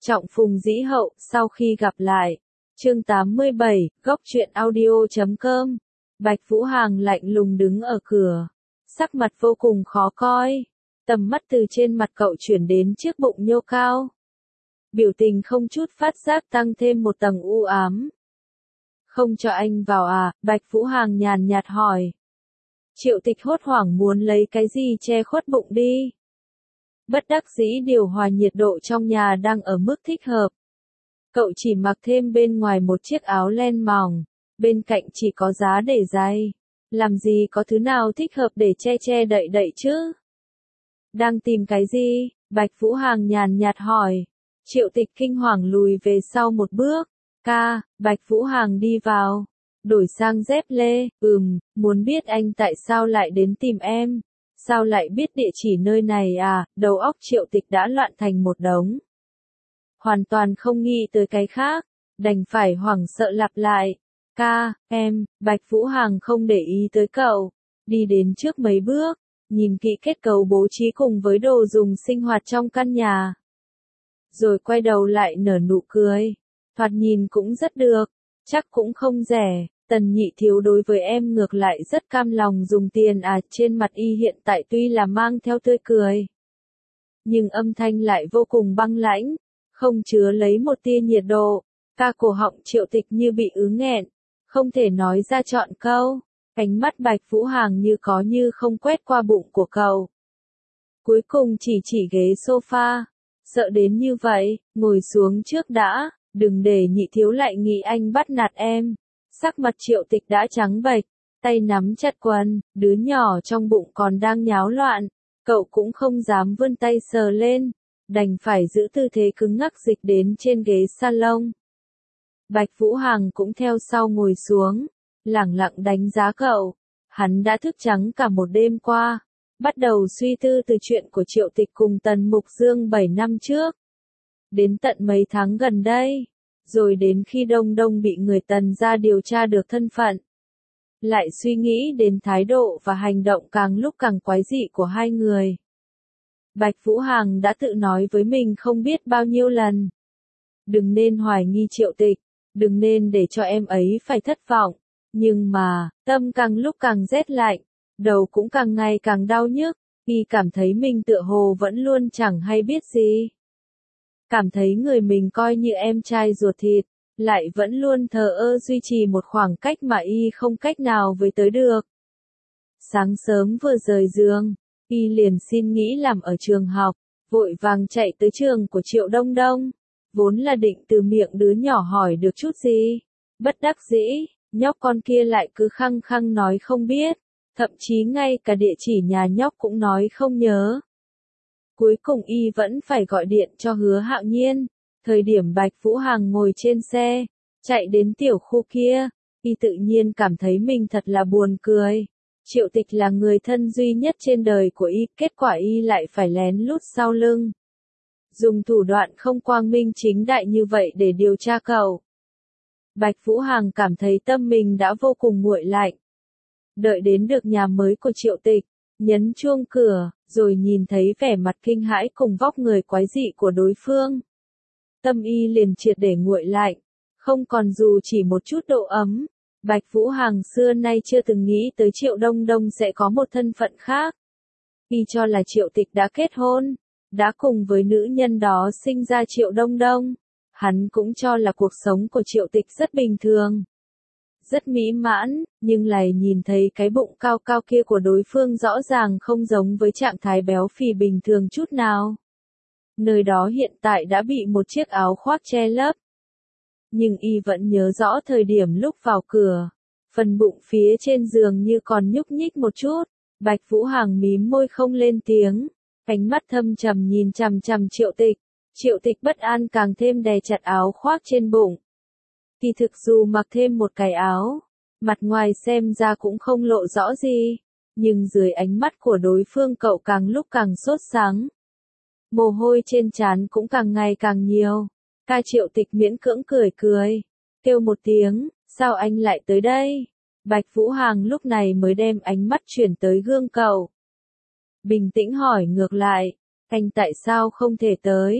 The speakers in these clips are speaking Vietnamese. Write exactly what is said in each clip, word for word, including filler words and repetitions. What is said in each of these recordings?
Trọng Phùng Dĩ Hậu, sau khi gặp lại. Chương tám mươi bảy, góc truyện audio chấm com. Bạch Vũ Hằng lạnh lùng đứng ở cửa, sắc mặt vô cùng khó coi. Tầm mắt từ trên mặt cậu chuyển đến chiếc bụng nhô cao. Biểu tình không chút phát giác tăng thêm một tầng u ám. Không cho anh vào à? Bạch Vũ Hằng nhàn nhạt hỏi. Triệu Tịch hốt hoảng muốn lấy cái gì che khuất bụng đi. Bất đắc dĩ điều hòa nhiệt độ trong nhà đang ở mức thích hợp. Cậu chỉ mặc thêm bên ngoài một chiếc áo len mỏng, bên cạnh chỉ có giá để giày. Làm gì có thứ nào thích hợp để che che đậy đậy chứ? Đang tìm cái gì? Bạch Vũ Hằng nhàn nhạt hỏi. Triệu Tịch kinh hoàng lùi về sau một bước. Ca, Bạch Vũ Hằng đi vào. Đổi sang dép lê, ừm, muốn biết anh tại sao lại đến tìm em? Sao lại biết địa chỉ nơi này à? Đầu óc Triệu Tịch đã loạn thành một đống. Hoàn toàn không nghĩ tới cái khác, đành phải hoảng sợ lặp lại. Ca, em, Bạch Vũ Hằng không để ý tới cậu, đi đến trước mấy bước, nhìn kỹ kết cấu bố trí cùng với đồ dùng sinh hoạt trong căn nhà. Rồi quay đầu lại nở nụ cười, thoạt nhìn cũng rất được, chắc cũng không rẻ. Tần Nhị Thiếu đối với em ngược lại rất cam lòng dùng tiền à, trên mặt y hiện tại tuy là mang theo tươi cười, nhưng âm thanh lại vô cùng băng lãnh, không chứa lấy một tia nhiệt độ. Ca cổ họng Triệu Tịch như bị ứ nghẹn, không thể nói ra trọn câu. Ánh mắt Bạch Vũ Hằng như có như không quét qua bụng của cậu. Cuối cùng chỉ chỉ ghế sofa, sợ đến như vậy, ngồi xuống trước đã, đừng để Nhị Thiếu lại nghĩ anh bắt nạt em. Sắc mặt Triệu Tịch đã trắng bệch, tay nắm chặt quần, đứa nhỏ trong bụng còn đang nháo loạn, cậu cũng không dám vươn tay sờ lên, đành phải giữ tư thế cứng ngắc dịch đến trên ghế salon. Bạch Vũ Hằng cũng theo sau ngồi xuống, lẳng lặng đánh giá cậu. Hắn đã thức trắng cả một đêm qua, bắt đầu suy tư từ chuyện của Triệu Tịch cùng Tần Mục Dương bảy năm trước, đến tận mấy tháng gần đây, rồi đến khi Đông Đông bị người Tần gia điều tra được thân phận. Lại suy nghĩ đến thái độ và hành động càng lúc càng quái dị của hai người. Bạch Vũ Hằng đã tự nói với mình không biết bao nhiêu lần. Đừng nên hoài nghi Triệu Tịch, đừng nên để cho em ấy phải thất vọng. Nhưng mà, tâm càng lúc càng rét lạnh, đầu cũng càng ngày càng đau nhức, y cảm thấy mình tựa hồ vẫn luôn chẳng hay biết gì. Cảm thấy người mình coi như em trai ruột thịt, lại vẫn luôn thờ ơ duy trì một khoảng cách mà y không cách nào với tới được. Sáng sớm vừa rời giường, y liền xin nghỉ làm ở trường học, vội vàng chạy tới trường của Triệu Đông Đông. Vốn là định từ miệng đứa nhỏ hỏi được chút gì. Bất đắc dĩ, nhóc con kia lại cứ khăng khăng nói không biết, thậm chí ngay cả địa chỉ nhà nhóc cũng nói không nhớ. Cuối cùng y vẫn phải gọi điện cho Hứa Hạo Nhiên. Thời điểm Bạch Vũ Hằng ngồi trên xe, chạy đến tiểu khu kia, y tự nhiên cảm thấy mình thật là buồn cười. Triệu Tịch là người thân duy nhất trên đời của y, kết quả y lại phải lén lút sau lưng, dùng thủ đoạn không quang minh chính đại như vậy để điều tra cậu. Bạch Vũ Hằng cảm thấy tâm mình đã vô cùng nguội lạnh. Đợi đến được nhà mới của Triệu Tịch, nhấn chuông cửa, rồi nhìn thấy vẻ mặt kinh hãi cùng vóc người quái dị của đối phương. Tâm y liền triệt để nguội lạnh, không còn dù chỉ một chút độ ấm. Bạch Vũ Hằng xưa nay chưa từng nghĩ tới Triệu Đông Đông sẽ có một thân phận khác. Y cho là Triệu Tịch đã kết hôn, đã cùng với nữ nhân đó sinh ra Triệu Đông Đông. Hắn cũng cho là cuộc sống của Triệu Tịch rất bình thường, rất mỹ mãn, nhưng lại nhìn thấy cái bụng cao cao kia của đối phương rõ ràng không giống với trạng thái béo phì bình thường chút nào. Nơi đó hiện tại đã bị một chiếc áo khoác che lấp. Nhưng y vẫn nhớ rõ thời điểm lúc vào cửa, phần bụng phía trên giường như còn nhúc nhích một chút. Bạch Vũ Hằng mím môi không lên tiếng, ánh mắt thâm trầm nhìn chằm chằm Triệu Tịch. Triệu Tịch bất an càng thêm đè chặt áo khoác trên bụng. Kỳ thực dù mặc thêm một cái áo, mặt ngoài xem ra cũng không lộ rõ gì, nhưng dưới ánh mắt của đối phương cậu càng lúc càng sốt sắng. Mồ hôi trên trán cũng càng ngày càng nhiều. Ca Triệu Tịch miễn cưỡng cười cười, kêu một tiếng, sao anh lại tới đây? Bạch Vũ Hằng lúc này mới đem ánh mắt chuyển tới gương cậu. Bình tĩnh hỏi ngược lại, anh tại sao không thể tới?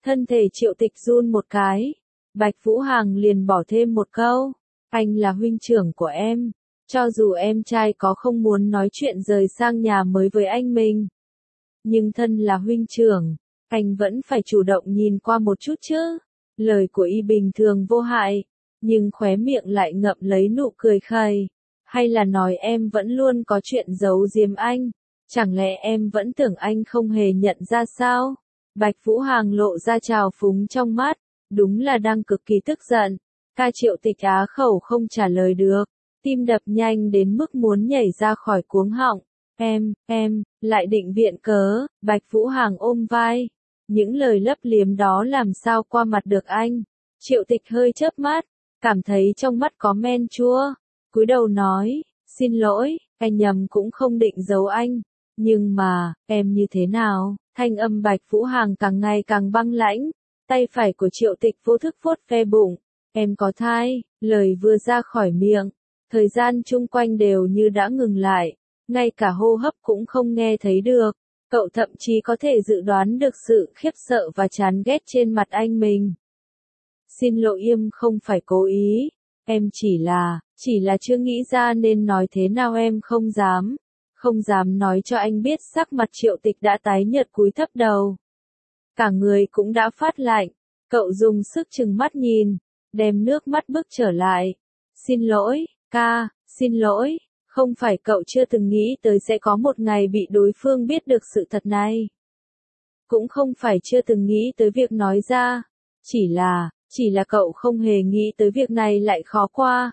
Thân thể Triệu Tịch run một cái. Bạch Vũ Hằng liền bỏ thêm một câu. Anh là huynh trưởng của em. Cho dù em trai có không muốn nói chuyện rời sang nhà mới với anh mình. Nhưng thân là huynh trưởng, anh vẫn phải chủ động nhìn qua một chút chứ. Lời của y bình thường vô hại, nhưng khóe miệng lại ngậm lấy nụ cười khẩy. Hay là nói em vẫn luôn có chuyện giấu giếm anh? Chẳng lẽ em vẫn tưởng anh không hề nhận ra sao? Bạch Vũ Hằng lộ ra trào phúng trong mắt, đúng là đang cực kỳ tức giận. Ca Triệu Tịch á khẩu không trả lời được, tim đập nhanh đến mức muốn nhảy ra khỏi cuống họng. Em, em, lại định viện cớ, Bạch Vũ Hằng ôm vai. Những lời lấp liếm đó làm sao qua mặt được anh? Triệu Tịch hơi chớp mắt, cảm thấy trong mắt có men chua. Cúi đầu nói, xin lỗi, anh nhầm cũng không định giấu anh. Nhưng mà, em như thế nào? Thanh âm Bạch Vũ Hằng càng ngày càng băng lãnh. Tay phải của Triệu Tịch vô thức vuốt ve bụng. Em có thai, lời vừa ra khỏi miệng. Thời gian chung quanh đều như đã ngừng lại. Ngay cả hô hấp cũng không nghe thấy được. Cậu thậm chí có thể dự đoán được sự khiếp sợ và chán ghét trên mặt anh mình. Xin lỗi em không phải cố ý. Em chỉ là, chỉ là chưa nghĩ ra nên nói thế nào em không dám. Không dám nói cho anh biết. Sắc mặt Triệu Tịch đã tái nhợt cúi thấp đầu. Cả người cũng đã phát lạnh. Cậu dùng sức trừng mắt nhìn, đem nước mắt bước trở lại. Xin lỗi, ca, xin lỗi. Không phải cậu chưa từng nghĩ tới sẽ có một ngày bị đối phương biết được sự thật này. Cũng không phải chưa từng nghĩ tới việc nói ra. Chỉ là, chỉ là cậu không hề nghĩ tới việc này lại khó qua.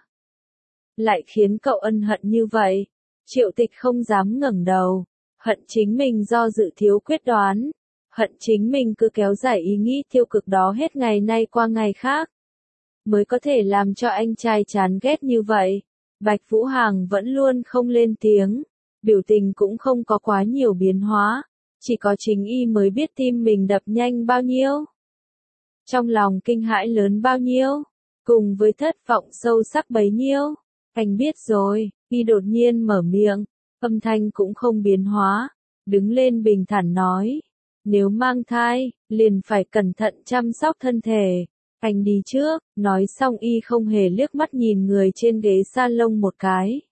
Lại khiến cậu ân hận như vậy. Triệu Tịch không dám ngẩng đầu. Hận chính mình do dự thiếu quyết đoán. Hận chính mình cứ kéo dài ý nghĩ tiêu cực đó hết ngày nay qua ngày khác. Mới có thể làm cho anh trai chán ghét như vậy. Bạch Vũ Hằng vẫn luôn không lên tiếng. Biểu tình cũng không có quá nhiều biến hóa. Chỉ có chính y mới biết tim mình đập nhanh bao nhiêu. Trong lòng kinh hãi lớn bao nhiêu. Cùng với thất vọng sâu sắc bấy nhiêu. Anh biết rồi, y đột nhiên mở miệng. Âm thanh cũng không biến hóa. Đứng lên bình thản nói. Nếu mang thai, liền phải cẩn thận chăm sóc thân thể. Anh đi trước, nói xong y không hề liếc mắt nhìn người trên ghế salon một cái.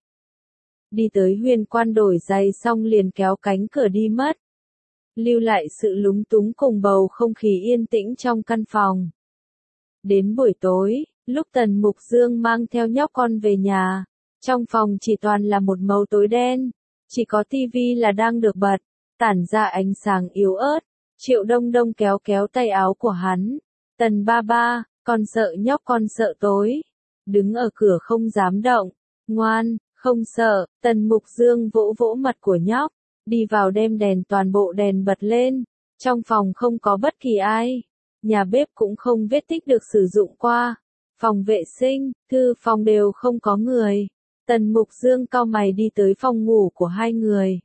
Đi tới Huyền Quan đổi giày xong liền kéo cánh cửa đi mất. Lưu lại sự lúng túng cùng bầu không khí yên tĩnh trong căn phòng. Đến buổi tối, lúc Tần Mục Dương mang theo nhóc con về nhà, trong phòng chỉ toàn là một màu tối đen, chỉ có tivi là đang được bật, tản ra ánh sáng yếu ớt. Triệu Đông Đông kéo kéo tay áo của hắn. Tần ba ba, con sợ nhóc con sợ tối. Đứng ở cửa không dám động. Ngoan, không sợ. Tần Mục Dương vỗ vỗ mặt của nhóc. Đi vào đem đèn toàn bộ đèn bật lên. Trong phòng không có bất kỳ ai. Nhà bếp cũng không vết tích được sử dụng qua. Phòng vệ sinh, thư phòng đều không có người. Tần Mục Dương cau mày đi tới phòng ngủ của hai người.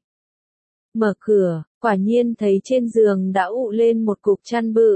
Mở cửa, quả nhiên thấy trên giường đã ụ lên một cục chăn bự.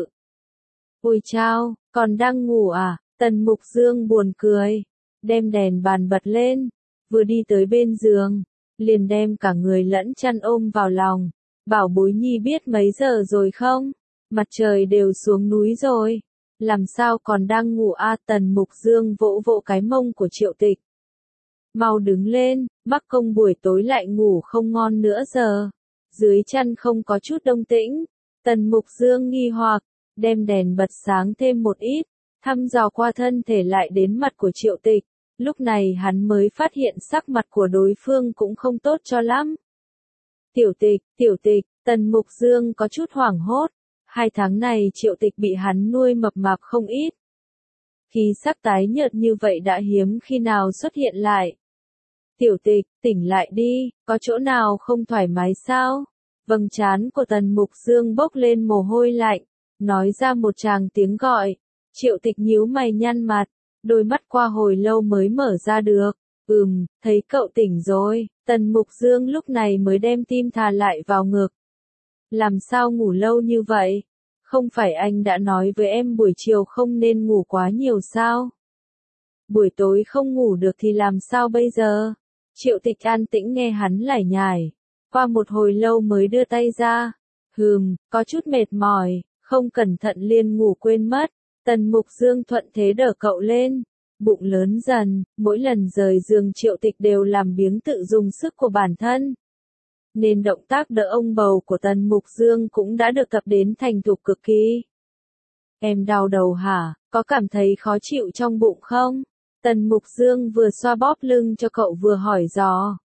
Ôi chao, còn đang ngủ à? Tần Mục Dương buồn cười. Đem đèn bàn bật lên. Vừa đi tới bên giường. Liền đem cả người lẫn chăn ôm vào lòng. Bảo bối nhi biết mấy giờ rồi không? Mặt trời đều xuống núi rồi. Làm sao còn đang ngủ a? À? Tần Mục Dương vỗ vỗ cái mông của Triệu Tịch. Mau đứng lên, mắc công buổi tối lại ngủ không ngon nữa giờ. Dưới chăn không có chút động tĩnh. Tần Mục Dương nghi hoặc, đem đèn bật sáng thêm một ít, thăm dò qua thân thể lại đến mặt của Triệu Tịch. Lúc này hắn mới phát hiện sắc mặt của đối phương cũng không tốt cho lắm. Tiểu Tịch, Tiểu Tịch, Tần Mục Dương có chút hoảng hốt. Hai tháng này Triệu Tịch bị hắn nuôi mập mạp không ít. Khí sắc tái nhợt như vậy đã hiếm khi nào xuất hiện lại. Tiểu Tịch, tỉnh lại đi, có chỗ nào không thoải mái sao? Vầng trán của Tần Mục Dương bốc lên mồ hôi lạnh, nói ra một tràng tiếng gọi. Triệu Tịch nhíu mày nhăn mặt, đôi mắt qua hồi lâu mới mở ra được. Ừm, thấy cậu tỉnh rồi. Tần Mục Dương lúc này mới đem tim thà lại vào ngực. Làm sao ngủ lâu như vậy? Không phải anh đã nói với em buổi chiều không nên ngủ quá nhiều sao? Buổi tối không ngủ được thì làm sao bây giờ? Triệu Tịch an tĩnh nghe hắn lải nhải. Qua một hồi lâu mới đưa tay ra. Hừm, có chút mệt mỏi, không cẩn thận liền ngủ quên mất. Tần Mục Dương thuận thế đỡ cậu lên, bụng lớn dần, mỗi lần rời giường Triệu Tịch đều làm biếng tự dùng sức của bản thân. Nên động tác đỡ ông bầu của Tần Mục Dương cũng đã được tập đến thành thục cực kỳ. Em đau đầu hả, có cảm thấy khó chịu trong bụng không? Tần Mục Dương vừa xoa bóp lưng cho cậu vừa hỏi dò.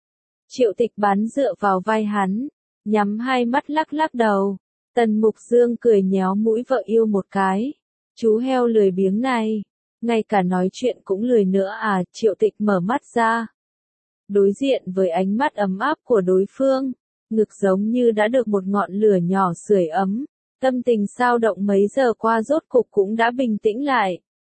Triệu Tịch bám dựa vào vai hắn, nhắm hai mắt lắc lắc đầu. Tần Mục Dương cười nhéo mũi vợ yêu một cái. Chú heo lười biếng này, ngay cả nói chuyện cũng lười nữa à? Triệu Tịch mở mắt ra. Đối diện với ánh mắt ấm áp của đối phương, ngực giống như đã được một ngọn lửa nhỏ sưởi ấm. Tâm tình sao động mấy giờ qua rốt cục cũng đã bình tĩnh lại.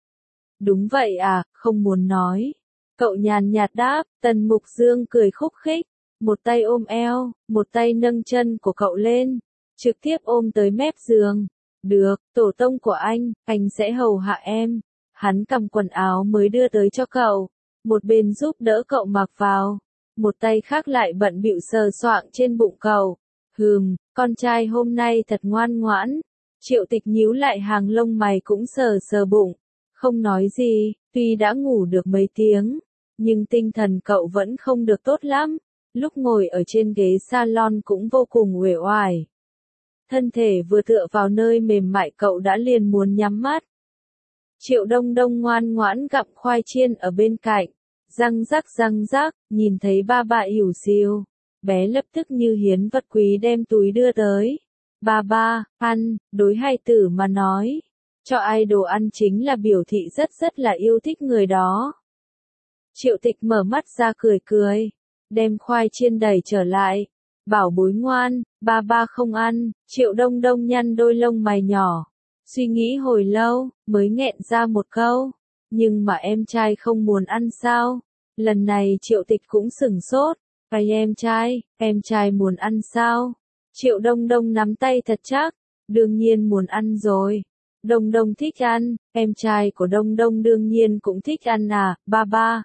Đúng vậy à, không muốn nói. Cậu nhàn nhạt đáp. Tần Mục Dương cười khúc khích, một tay ôm eo, một tay nâng chân của cậu lên, trực tiếp ôm tới mép giường. Được, tổ tông của anh, anh sẽ hầu hạ em. Hắn cầm quần áo mới đưa tới cho cậu, một bên giúp đỡ cậu mặc vào, một tay khác lại bận bịu sờ soạng trên bụng cậu. Hừm, con trai hôm nay thật ngoan ngoãn. Triệu Tịch nhíu lại hàng lông mày cũng sờ sờ bụng, không nói gì. Tuy đã ngủ được mấy tiếng, nhưng tinh thần cậu vẫn không được tốt lắm. Lúc ngồi ở trên ghế salon cũng vô cùng uể oải. Thân thể vừa tựa vào nơi mềm mại cậu đã liền muốn nhắm mắt. Triệu Đông Đông ngoan ngoãn gặm khoai chiên ở bên cạnh, răng rắc răng rắc, nhìn thấy ba ba ỉu xìu, bé lập tức như hiến vật quý đem túi đưa tới. Ba ba, ăn, đối hài tử mà nói, cho ai đồ ăn chính là biểu thị rất rất là yêu thích người đó. Triệu Tịch mở mắt ra cười cười, đem khoai chiên đẩy trở lại. Bảo bối ngoan, ba ba không ăn. Triệu Đông Đông nhăn đôi lông mày nhỏ, suy nghĩ hồi lâu, mới nghẹn ra một câu. Nhưng mà em trai không muốn ăn sao? Lần này Triệu Tịch cũng sửng sốt. Cái em trai, em trai muốn ăn sao? Triệu Đông Đông nắm tay thật chắc. Đương nhiên muốn ăn rồi. Đông Đông thích ăn, em trai của Đông Đông đương nhiên cũng thích ăn à, ba ba.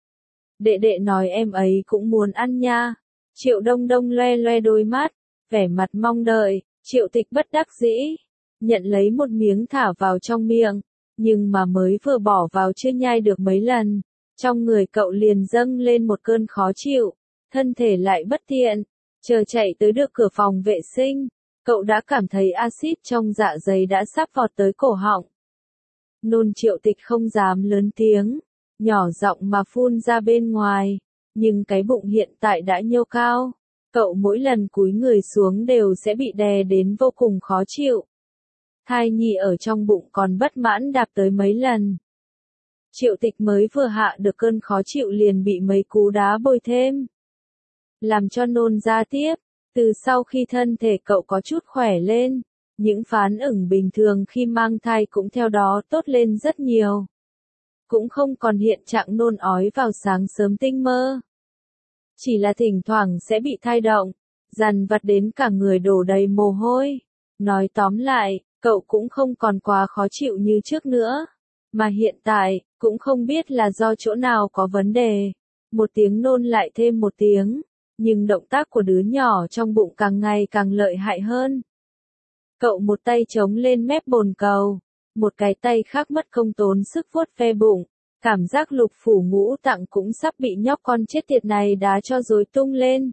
Đệ đệ nói em ấy cũng muốn ăn nha. Triệu Đông Đông loe loe đôi mắt, vẻ mặt mong đợi. Triệu Tịch bất đắc dĩ, nhận lấy một miếng thả vào trong miệng, nhưng mà mới vừa bỏ vào chưa nhai được mấy lần, trong người cậu liền dâng lên một cơn khó chịu, thân thể lại bất tiện. Chờ chạy tới được cửa phòng vệ sinh, cậu đã cảm thấy axit trong dạ dày đã sắp vọt tới cổ họng. Nôn. Triệu Tịch không dám lớn tiếng, nhỏ giọng mà phun ra bên ngoài, nhưng cái bụng hiện tại đã nhô cao, cậu mỗi lần cúi người xuống đều sẽ bị đè đến vô cùng khó chịu. Thai nhi ở trong bụng còn bất mãn đạp tới mấy lần. Triệu Tịch mới vừa hạ được cơn khó chịu liền bị mấy cú đá bôi thêm, làm cho nôn ra tiếp. Từ sau khi thân thể cậu có chút khỏe lên, những phản ứng bình thường khi mang thai cũng theo đó tốt lên rất nhiều. Cũng không còn hiện trạng nôn ói vào sáng sớm tinh mơ. Chỉ là thỉnh thoảng sẽ bị thai động, dằn vặt đến cả người đổ đầy mồ hôi. Nói tóm lại, cậu cũng không còn quá khó chịu như trước nữa. Mà hiện tại, cũng không biết là do chỗ nào có vấn đề. Một tiếng nôn lại thêm một tiếng, nhưng động tác của đứa nhỏ trong bụng càng ngày càng lợi hại hơn. Cậu một tay chống lên mép bồn cầu, một cái tay khác mất công tốn sức vuốt ve bụng. Cảm giác lục phủ ngũ tạng cũng sắp bị nhóc con chết tiệt này đá cho rối tung lên.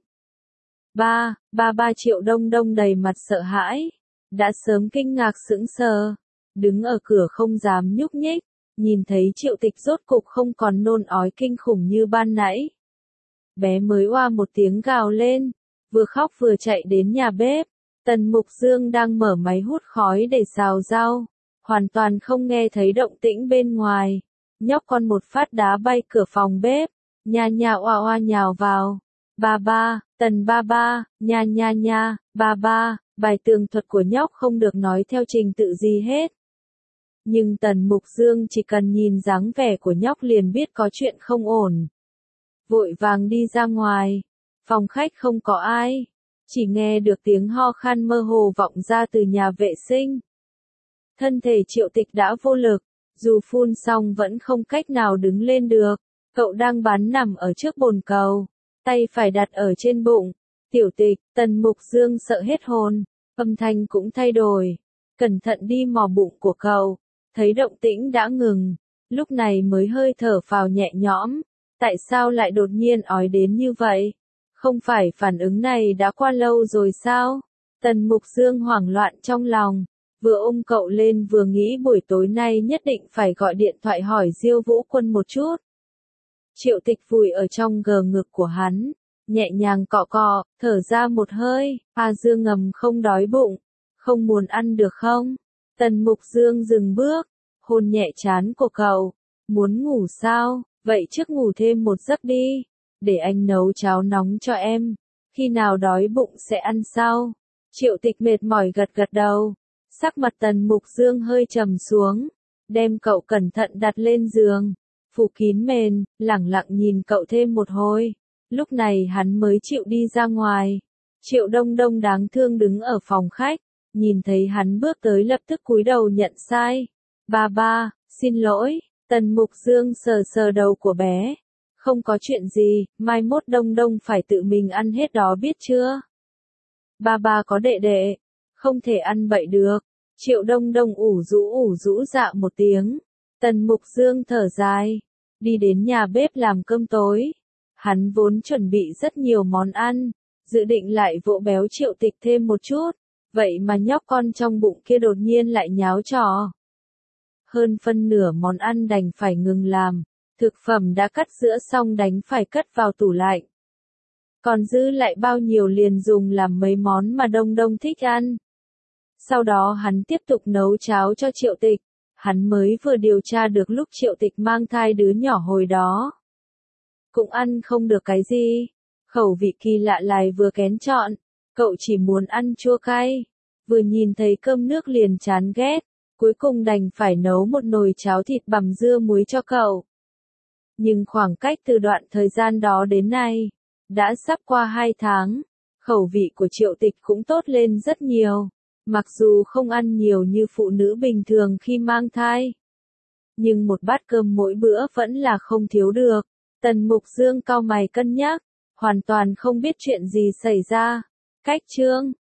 Ba, ba ba. Triệu Đông Đông đầy mặt sợ hãi, đã sớm kinh ngạc sững sờ, đứng ở cửa không dám nhúc nhích, nhìn thấy Triệu Tịch rốt cục không còn nôn ói kinh khủng như ban nãy. Bé mới oa một tiếng gào lên, vừa khóc vừa chạy đến nhà bếp. Tần Mục Dương đang mở máy hút khói để xào rau, hoàn toàn không nghe thấy động tĩnh bên ngoài. Nhóc con một phát đá bay cửa phòng bếp, nha nha oa oa nhào vào. Ba ba, Tần ba ba, nha nha nha, ba ba. Bài tường thuật của nhóc không được nói theo trình tự gì hết. Nhưng Tần Mục Dương chỉ cần nhìn dáng vẻ của nhóc liền biết có chuyện không ổn. Vội vàng đi ra ngoài, phòng khách không có ai, chỉ nghe được tiếng ho khan mơ hồ vọng ra từ nhà vệ sinh. Thân thể Triệu Tịch đã vô lực, dù phun xong vẫn không cách nào đứng lên được. Cậu đang bắn nằm ở trước bồn cầu, tay phải đặt ở trên bụng. Tiểu Tịch. Tần Mục Dương sợ hết hồn, âm thanh cũng thay đổi. cẩn thận đi mò bụng của cậu, thấy động tĩnh đã ngừng, lúc này mới hơi thở phào nhẹ nhõm, tại sao lại đột nhiên ói đến như vậy? Không phải phản ứng này đã qua lâu rồi sao? Tần Mục Dương hoảng loạn trong lòng, vừa ôm cậu lên vừa nghĩ buổi tối nay nhất định phải gọi điện thoại hỏi Diêu Vũ Quân một chút. Triệu Tịch vùi ở trong gờ ngực của hắn, nhẹ nhàng cọ cọ, thở ra một hơi, A Dương ngầm không đói bụng, không muốn ăn được không? Tần Mục Dương dừng bước, hôn nhẹ trán của cậu, muốn ngủ sao, vậy trước ngủ thêm một giấc đi, để anh nấu cháo nóng cho em, khi nào đói bụng sẽ ăn sau. Triệu Tịch mệt mỏi gật gật đầu, sắc mặt Tần Mục Dương hơi trầm xuống, đem cậu cẩn thận đặt lên giường, phủ kín mền, lẳng lặng nhìn cậu thêm một hồi, lúc này hắn mới chịu đi ra ngoài. Triệu Đông Đông đáng thương đứng ở phòng khách, nhìn thấy hắn bước tới lập tức cúi đầu nhận sai. Ba ba, xin lỗi, Tần Mục Dương sờ sờ đầu của bé. Không có chuyện gì, mai mốt Đông Đông phải tự mình ăn hết đó biết chưa? Ba ba có đệ đệ, không thể ăn bậy được. Triệu Đông Đông ủ rũ ủ rũ dạ một tiếng. Tần Mục Dương thở dài, đi đến nhà bếp làm cơm tối. Hắn vốn chuẩn bị rất nhiều món ăn, dự định lại vỗ béo Triệu Tịch thêm một chút, vậy mà nhóc con trong bụng kia đột nhiên lại nháo trò. Hơn phân nửa món ăn đành phải ngừng làm, thực phẩm đã cắt sữa xong đành phải cất vào tủ lạnh. Còn dư lại bao nhiêu liền dùng làm mấy món mà Đông Đông thích ăn. Sau đó hắn tiếp tục nấu cháo cho Triệu Tịch, hắn mới vừa điều tra được lúc Triệu Tịch mang thai đứa nhỏ hồi đó. Cũng ăn không được cái gì, khẩu vị kỳ lạ lại vừa kén chọn, cậu chỉ muốn ăn chua cay, vừa nhìn thấy cơm nước liền chán ghét, cuối cùng đành phải nấu một nồi cháo thịt bằm dưa muối cho cậu. Nhưng khoảng cách từ đoạn thời gian đó đến nay, đã sắp qua hai tháng, khẩu vị của Triệu Tịch cũng tốt lên rất nhiều, mặc dù không ăn nhiều như phụ nữ bình thường khi mang thai. Nhưng một bát cơm mỗi bữa vẫn là không thiếu được. Tần Mục Dương cau mày cân nhắc, hoàn toàn không biết chuyện gì xảy ra. Cách chương